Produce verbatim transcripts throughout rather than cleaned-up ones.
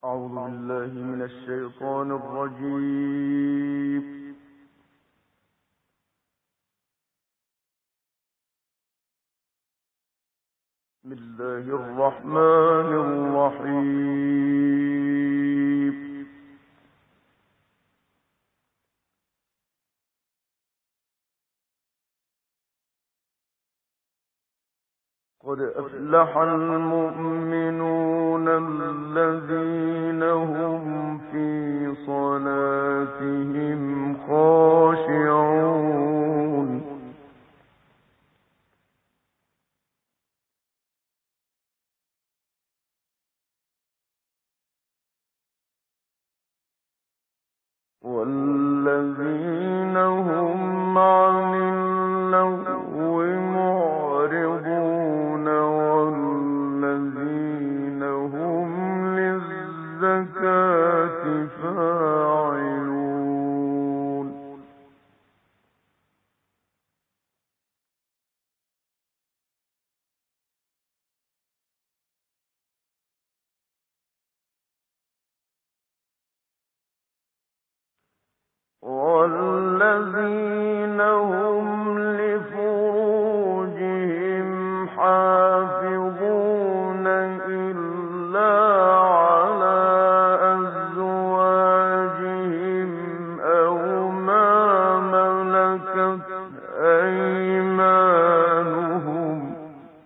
أعوذ بالله من الشيطان الرجيم. بسم الله الرحمن الرحيم. قد أفلح المؤمنون الذين هم في صلاتهم خاشعون. والذين هم عن اللغو معرضون والذين هم للزكاة فاعلون. والذين هم لفروجهم حافظون إلا على أزواجهم أو ما ملكت أيمانهم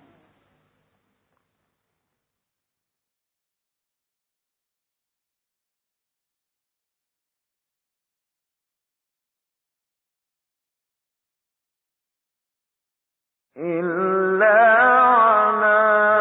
إلا على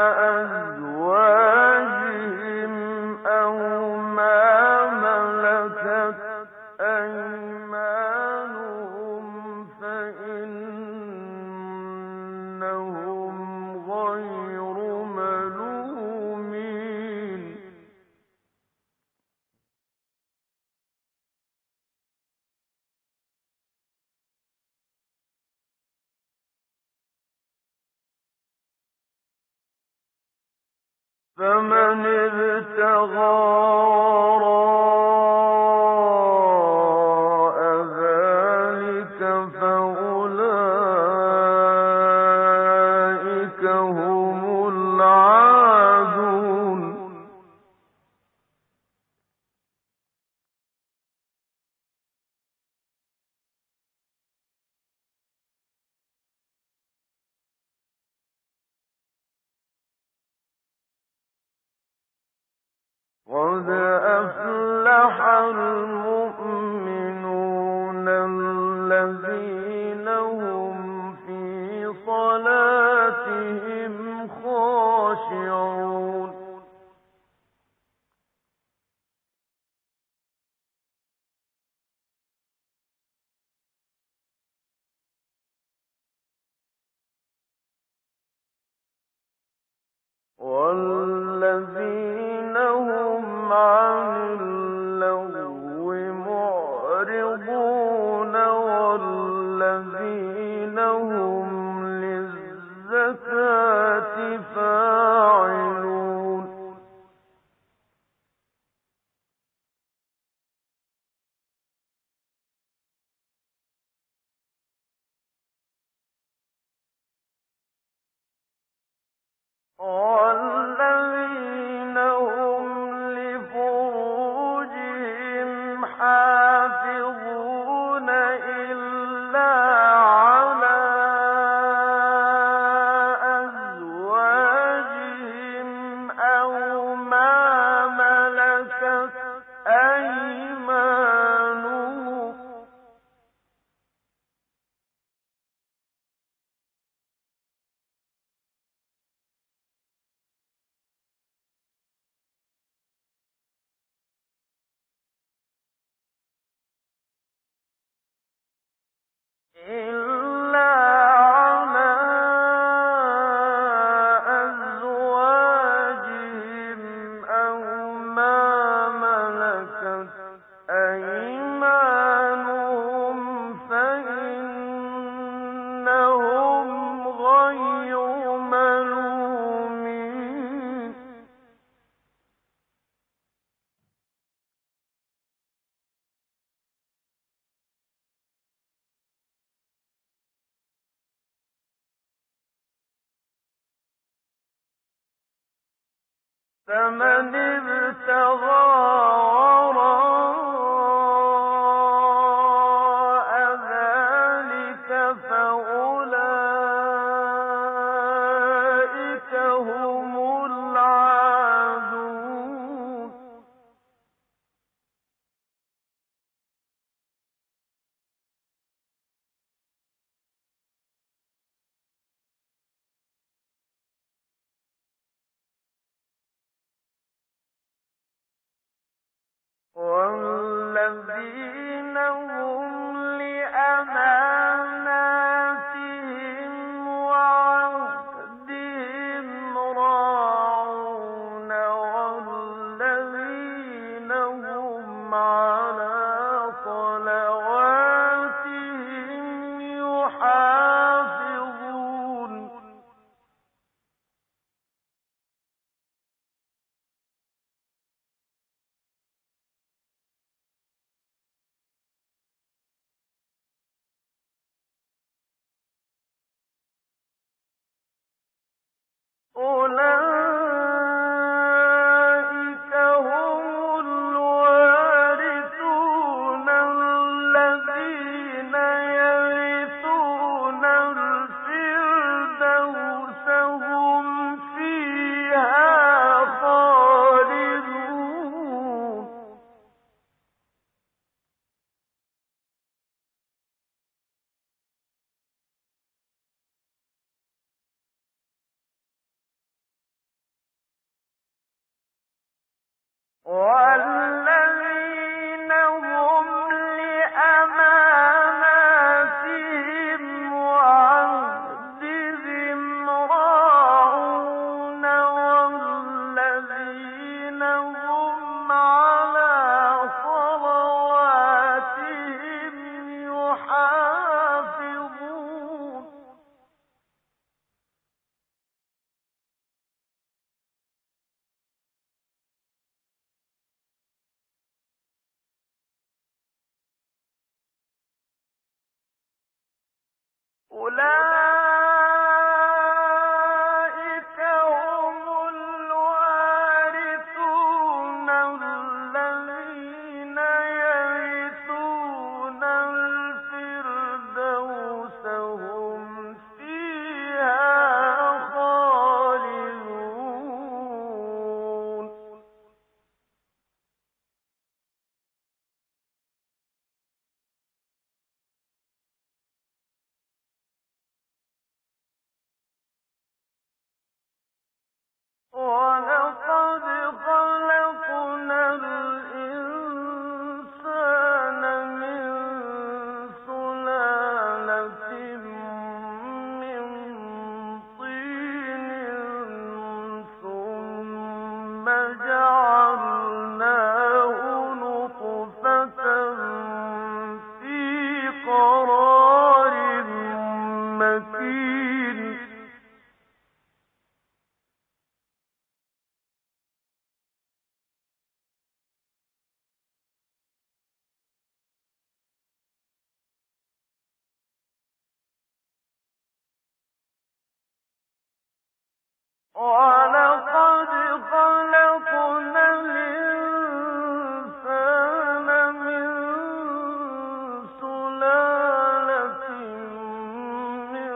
أزواجهم أو ما ملكت أيمانهم فإنهم غير ملومين. فمن ابتغى وراء ذلك فأولئك هم العادون. قد أفلح المؤمنون الذين هم في صلاتهم خاشعون. والذين هم عن اللغو معرضون والذين هم للزكاة فاعلون. والذين هم لفروجهم حافظون إلا على أزواجهم أو ما ملكت أيمانهم إلا على أزواجهم أو ما ملكت أيمانهم فإنهم غير ملومين. فمن ابتغى وراء ذلك فأولئك هم العادون والذين هم لأماناتهم وعهدهم راعون والذين هم على صلواتهم يحافظون أولئك هم الوارثون الذين يرثون الفردوس هم فيها خالدون والذين هم لأماناتهم وعهدهم راعون والذين هم على صلواتهم يحافظون أولئك هم الوارثون الذين يرثون الفردوس هم فيها خالدون وَلَقَدْ خَلَقْنَا الْإِنسَانَ مِن سُلَالَةٍ مِّن طِينٍ ثُمَّ جَعَلْنَاهُ نُطْفَةً فِي قَرَارٍ مَّكِينٍ وَلَقَدْ خَلَقْنَا الْإِنسَانَ مِن سُلَالَةٍ مِّن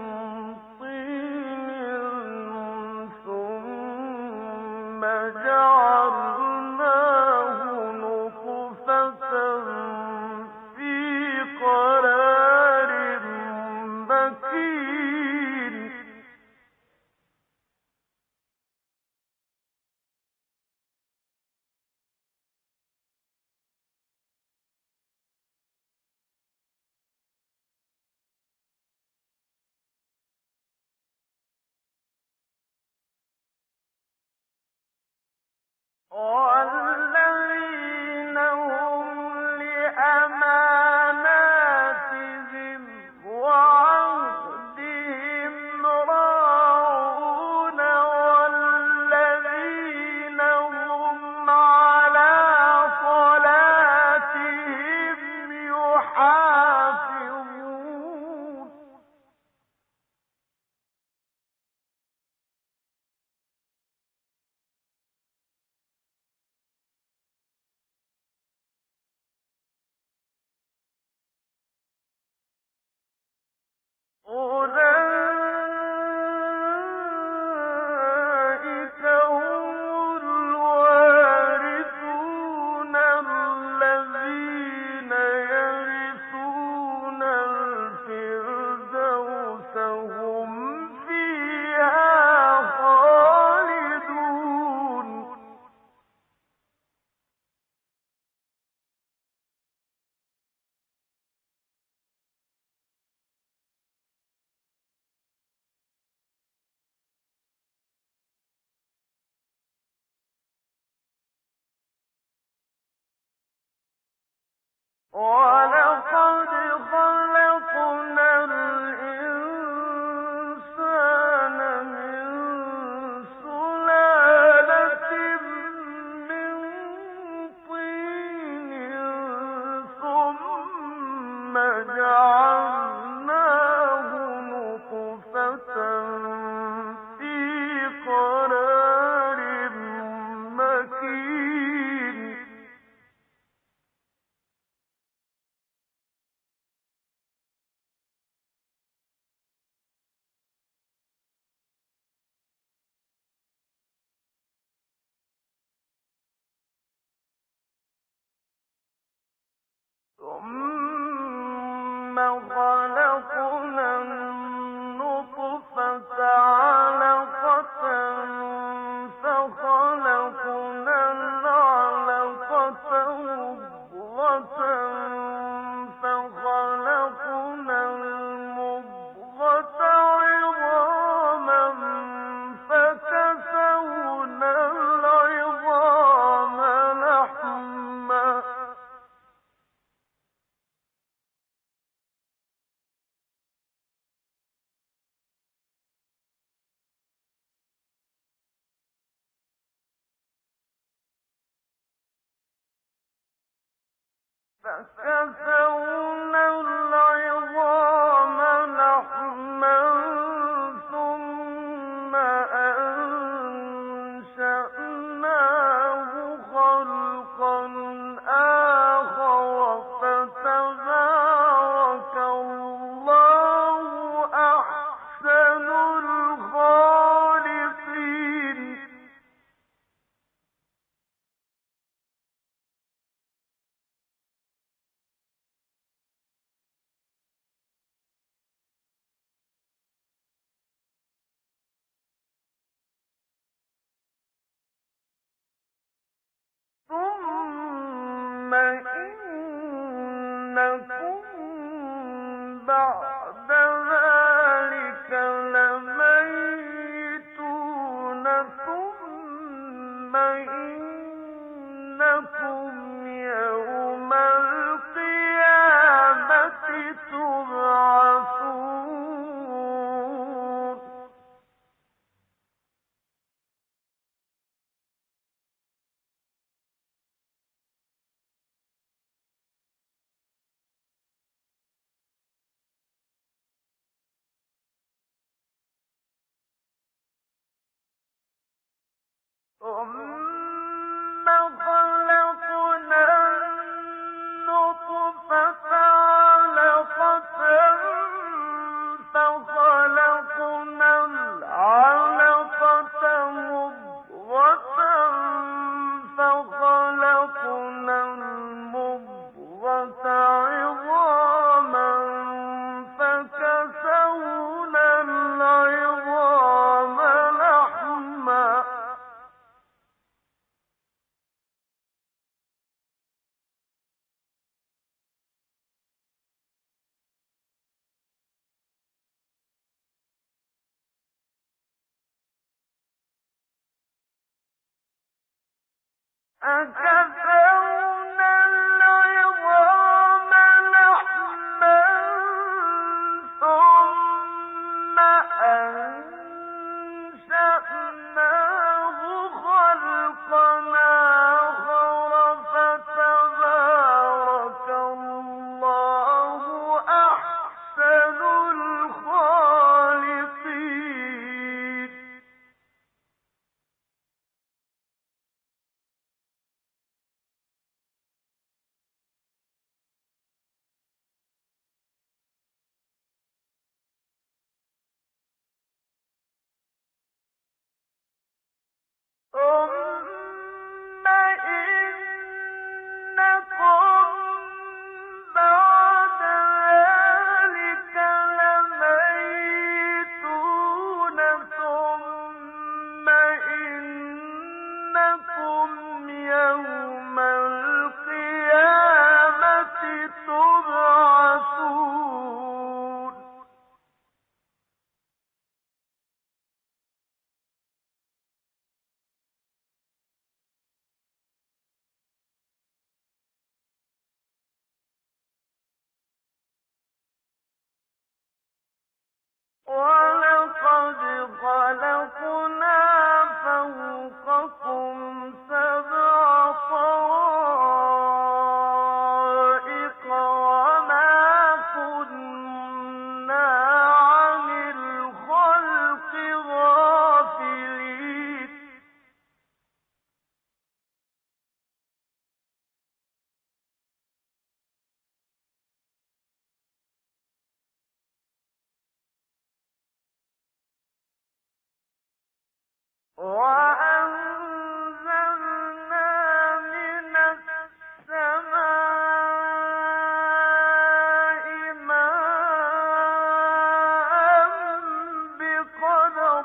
طِينٍ ثُمَّ جَعَلْنَاهُ نُطْفَةً فِي قَرَارٍ مَّكِينٍ والذين هم لأماناتهم وعهدهم راعون والذين هم على صلاتهم يحافظون وَلَقَدْ خَلَقْنَا الْإِنسَانَ مِن سُلَالَةٍ مِّن طِينٍ ثُمَّ جَعَلْنَاهُ نُطْفَةً فِي قَرَارٍ مَّكِينٍ ثُمَّ خَلَقْنَا النُّطْفَةَ عَلَقَةً فَخَلَقْنَا الْعَلَقَةَ مُضْغَةً فَخَلَقْنَا الْمُضْغَةَ عِظَامًا فَكَسَوْنَا الْعِظَامَ لَحْمًا فَكَسَوْنَا الْعِظَامَ لَحْمًا ثُمَّ أَنشَأْنَاهُ خَلْقًا آخَرَ فَتَبَارَكَ اللَّهُ أَحْسَنُ الْخَالِقِينَ ثُمَّ إِنَّكُم بَعْدَ ذَٰلِكَ لَمَيِّتُونَ ثُمَّ إِنَّكُمْ يَوْمَ الْقِيَامَةِ تُبْعَثُونَ ثُمَّ خَلَقْنَا النُّطْفَةَ عَلَقَةً فَخَلَقْنَا الْعَلَقَةَ مُضْغَةً فَخَلَقْنَا الْمُضْغَةَ عِظَامًا فَكَسَوْنَا الْعِظَامَ لَحْمًا فَكَسَوْنَا الْعِظَامَ لَحْمًا ثُمَّ أَنشَأْنَاهُ خَلْقًا آخَرَ فَتَبَارَكَ اللَّهُ أَحْسَنُ الْخَالِقِينَ وَلَقَدْ خَلَقْنَا فَوْقَكُمْ سَبْعَ طَرَائِقَ وَمَا كُنَّا عَنِ الْخَلْقِ غَافِلِينَ وَأَنزَلْنَا مِنَ السَّمَاءِ مَاءً بِقَدَرٍ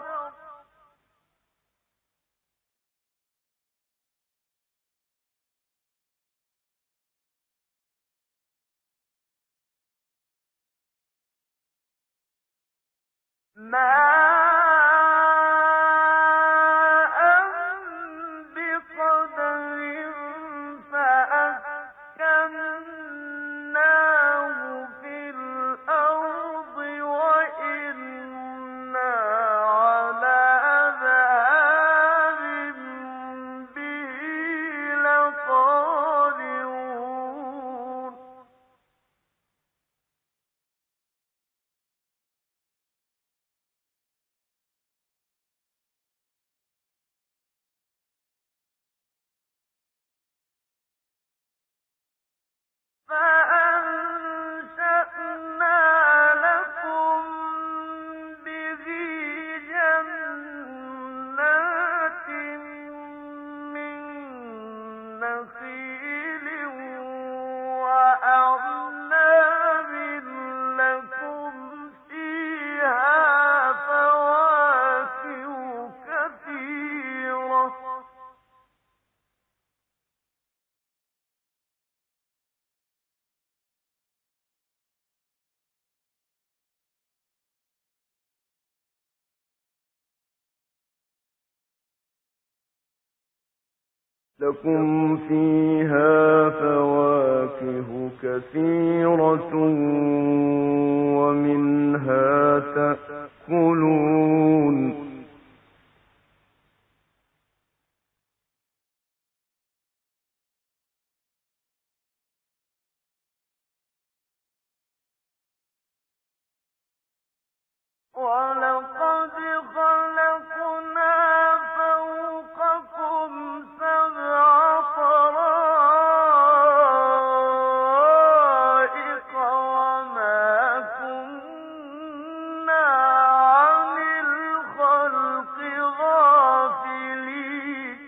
مَاءً بِقَدَرٍ فَأَسْكَنَّاهُ فِي الْأَرْضِ وَإِنَّا عَلَىٰ ذَهَابٍ بِهِ لَقَادِرُونَ فَأَنشَأْنَا لَكُم بِهِ جَنَّاتٍ مِّن نَّخِيلٍ وَأَعْنَابٍ لَّكُمْ فِيهَا فَوَاكِهُ كَثِيرَةٌ لكم فيها فواكه كثيرة ومنها تأكلون وَلَقَدْ خَلَقْنَا فَوْقَكُمْ سَبْعَ طَرَائِقَ وَمَا كُنَّا عَنِ الْخَلْقِ غَافِلِينَ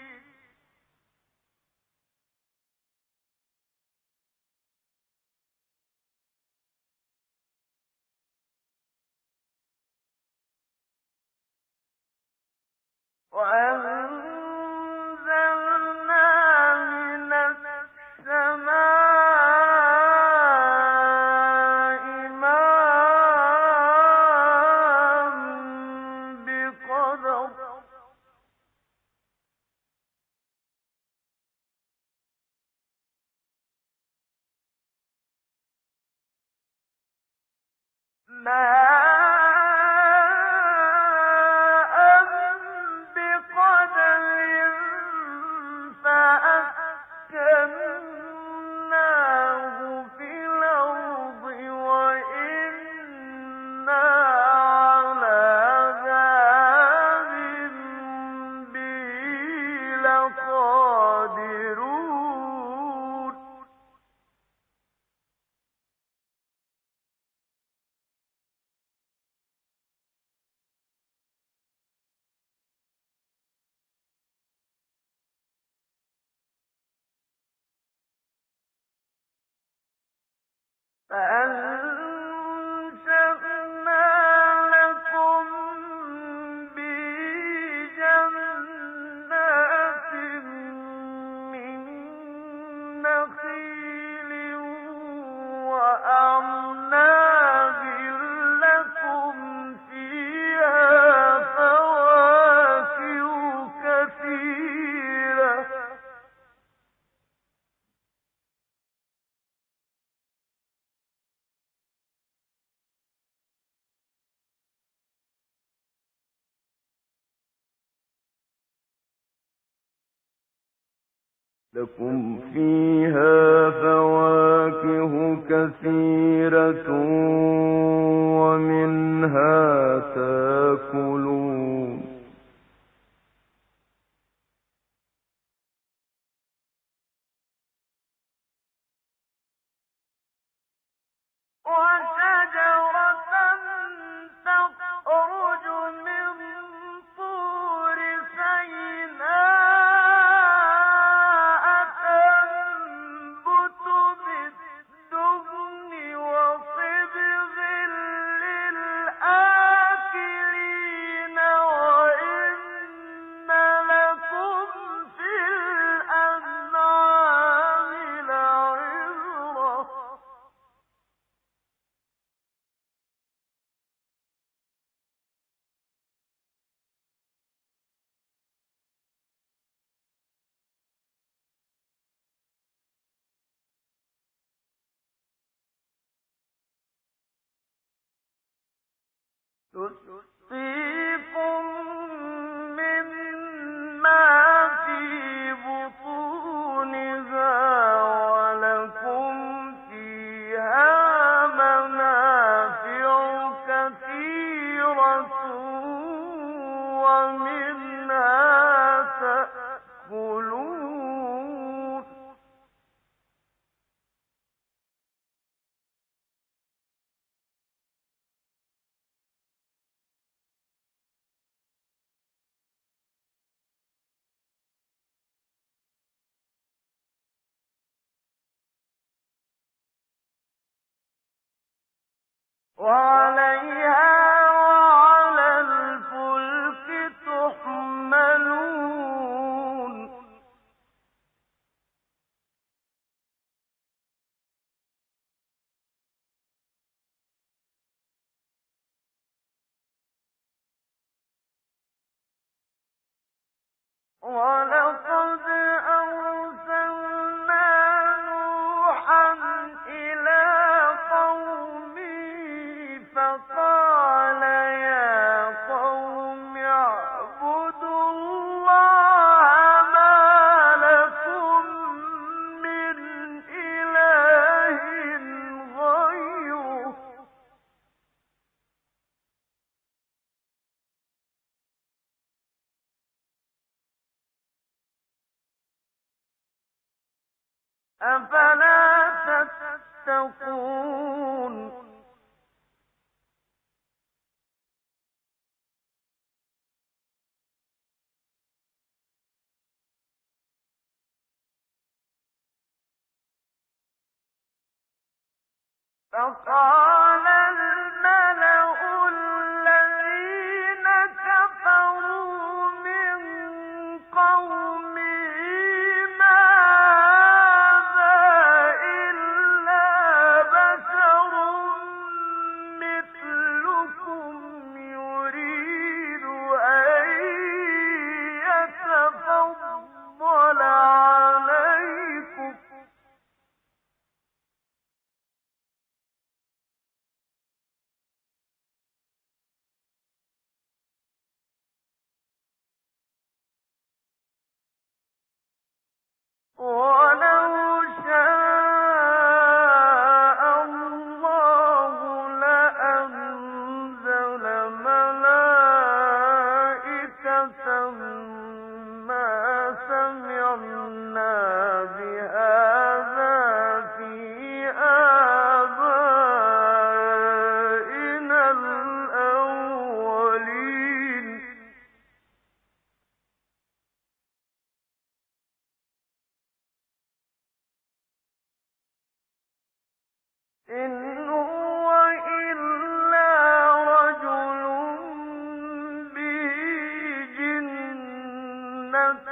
وَأَنزَلْنَا مِنَ السَّمَاءِ مَاءً بِقَدَرٍ مَاءً بِقَدَرٍ فَأَسْكَنَّاهُ فِي الْأَرْضِ وَإِنَّا عَلَىٰ ذَهَابٍ بِهِ لَقَادِرُونَ فَأَنشَأْنَا لَكُم بِهِ جَنَّاتٍ مِّن نَّخِيلٍ وَأَعْنَابٍ لَّكُمْ فِيهَا فَوَاكِهُ كَثِيرَةٌ لكم فيها فواكه كثيرة ومنها تاكلون وشجرة تخرج من طور سيناء تنبت بالدهن وصبغ للآكلين وإن لكم في الأنعام لعبرة تسقيكم مما في بطونها ولكم فيها منافع كثيرة ومنها تأكلون وعليها وعلى الفلك تحملون ولقد أرسلنا نوحا إلى قومه فقال يا قوم اعبدوا الله ما لكم من إله غيره أفلا تتقون فقال الملأ الذين كفروا من قومه ما هذا إلا بشر مثلكم يريد أن يتفضل عليكم ولو شاء الله لأنزل ملائكة ما سمعنا بهذا في آبائنا الأولين إن هو إلا رجل به جنة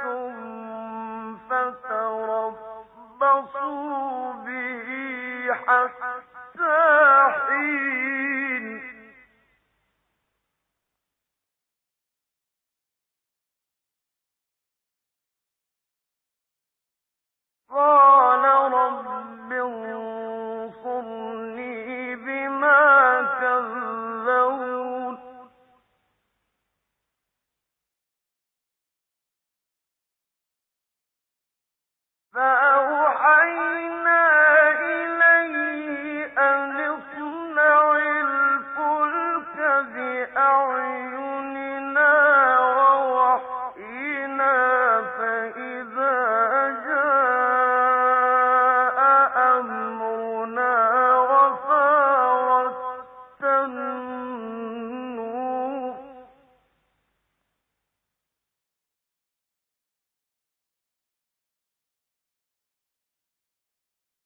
فتربصوا به حتى حين قال رب انصرني بما كذبون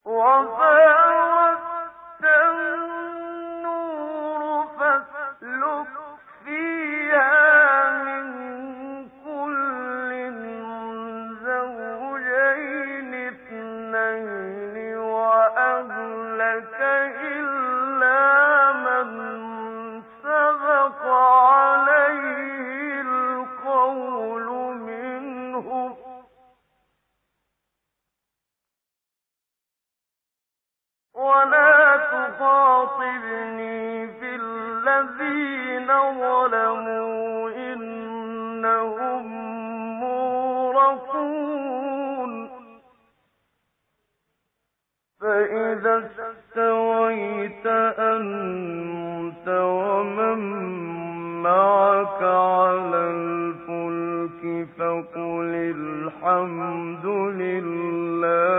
وفارت النور فاسلك فيها من كل زوجين اثنين وأهلك إلا من سبق عليه القول منهم ولا تخاطبني في الذين ظلموا إنهم مغرقون فإذا استويت أنت ومن معك على الفلك فقل الحمد لله